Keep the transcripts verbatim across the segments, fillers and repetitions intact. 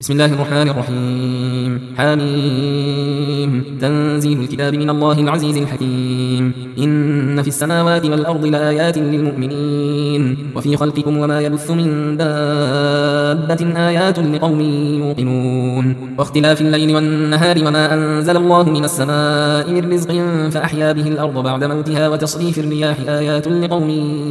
بسم الله الرحمن الرحيم. حميم. تنزيل الكتاب من الله العزيز الحكيم. إن في السماوات والأرض لآيات للمؤمنين وفي خلقكم وما يبث من دابة آيات لقوم يوقنون واختلاف الليل والنهار وما أنزل الله من السماء من رزق فأحيا به الأرض بعد موتها وتصريف الرياح آيات لقوم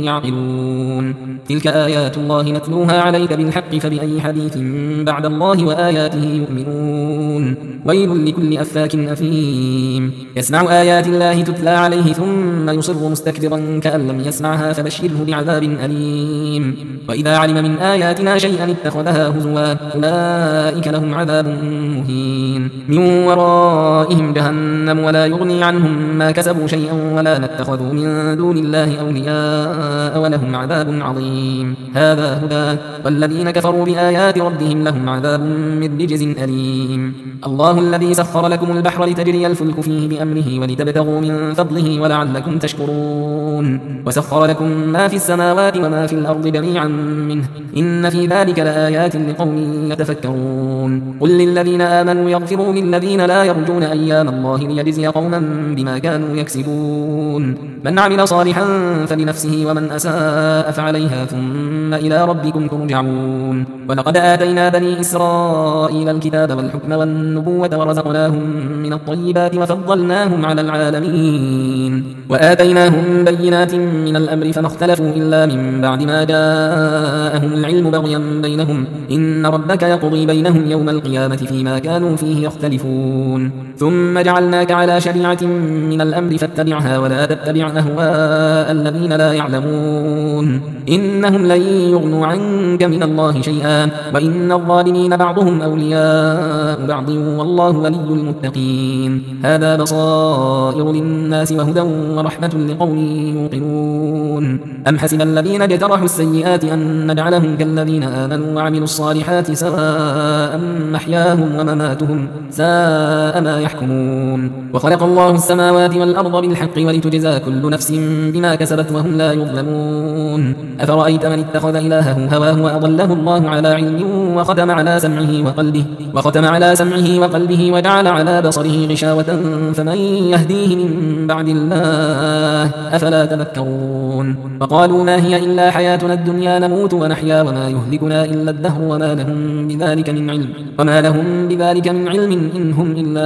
يعقلون. تلك آيات الله نتلوها عليك بالحق فبأي حديث بعد الله وآياته يؤمنون. ويل لكل أفاك أثيم يسمع آيات الله تتلى عليه ثم يصر مستكبرا كأن لم يسمعها فبشره بعذاب أليم. وإذا علم من آياتنا شيئا اتخذها هزوا أولئك لهم عذاب مهين. من ورائهم جهنم ولا يغني عنهم ما كسبوا شيئا ولا ما اتخذوا من دون الله أولياء ولهم عذاب عظيم. هذا هدى والذين كفروا بآيات ربهم لهم عذاب من رجز أليم. الله الذي سخر لكم البحر لتجري الفلك فيه بأمره ولتبتغوا من فضله ولعلكم تشكرون. وسخر لكم ما في السماوات وما في الأرض جميعا منه إن في ذلك لآيات لقوم يتفكرون. قل للذين آمنوا يغفروا للذين لا يرجون أيام الله ليجزي قوما بما كانوا يكسبون. من عمل صالحا فلنفسه ومن أساء فعليها ثم إلى ربكم ترجعون. ولقد آتينا بني إسرائيل الكتاب والحكم والنبوة ورزقناهم من الطيبات وفضلناهم على العالمين وآتيناهم بينات من الأمر فما اختلفوا إلا من بعد ما جاءهم العلم بغيا بينهم إن ربك يقضي بينهم يوم القيامة فيما كانوا فيه يختلفون. ثم جعلناك على شريعة من الأمر فاتبعها ولا تتبع أهواء الذين لا يعلمون إنهم لن يغنوا عنك من الله شيئا وإن الظالمين بعضهم أولياء بعض والله ولي المتقين. هذا بصائر للناس وهدى ورحمة لقوم يوقنون. أم حسب الذين اجترحوا السيئات أن نجعلهم كالذين آمنوا وعملوا الصالحات سواء محياهم ومماتهم ساء ما يحكمون. وخلق الله السماوات والأرض بالحق ولتجزى كل نفس بما كسبت وهم لا يظلمون. أفرأيت من اتخذ إلهه هواه وأضله الله على علم وختم على سمعه وقلبه وختم على سمعه وقلبه وجعل على بصره غشاوة فمن يهديه من بعد الله أفلا تذكرون. وقالوا ما هي إلا حياتنا الدنيا نموت ونحيا وما يهلكنا إلا الدهر وما لهم بذلك من علم وما لهم بذلك من علم إن هم إلا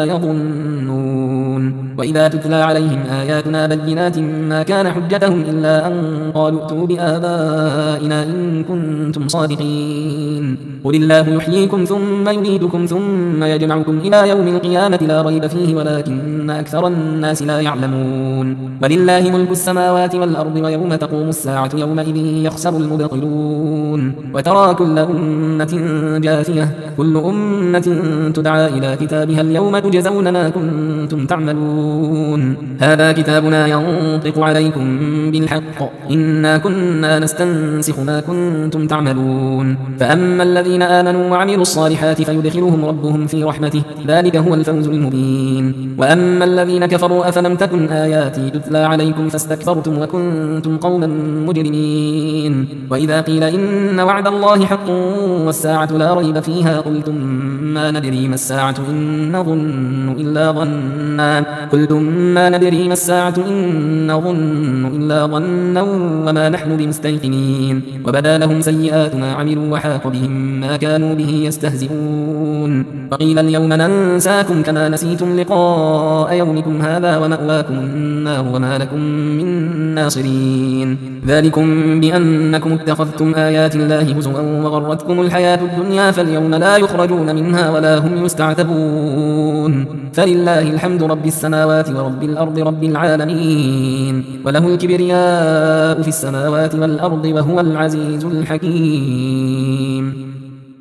يظنون. وإذا تتلى عليهم آياتنا بينات ما كان حجتهم إلا أن قالوا ائتوا بآبائنا إن كنتم صادقين. قل الله يحييكم ثم يميتكم ثم يجمعكم إلى يوم القيامة لا ريب فيه ولكن أكثر الناس لا يعلمون. ولله ملك السماوات والأرض ويوم تقوم الساعة يومئذ يخسر المبطلون. وترى كل أمة جاثية كل أمة تدعى إلى كتابها اليوم تجزون ما كنتم تعملون. هذا كتابنا ينطق عليكم بالحق إنا كنا نستنسخ ما كنتم تعملون. فأما الذين آمنوا وعملوا الصالحات فيدخلهم ربهم في رحمته ذلك هو الفوز المبين. وأما الذين كفروا أفلم تكن آياتي تتلى عليكم فاستكبرتم وكنتم قوما مجرمين. وإذا قيل إن وعد الله حق والساعة لا ريب فيها قلتم ما ندري ما الساعة إن نظن إلا ظنا قلتم ما ندري ما الساعة إن نظن إلا ظنا وما نحن بمستيقنين. وبدا لهم سيئات ما عملوا وحاق بهم ما كانوا به يستهزئون. وقيل اليوم ننساكم كما نسيتم لقاء يومكم هذا ومأواكم النار وما لكم من ناصرين. ذلكم بأنكم اتخذتم آيات الله هزوا وغرتكم الحياة الدنيا فاليوم لا يخرجون منها ولا هم يستعتبون. فلله الحمد رب السماوات ورب الأرض رب العالمين وله الكبرياء في السماوات والأرض وهو العزيز الحكيم.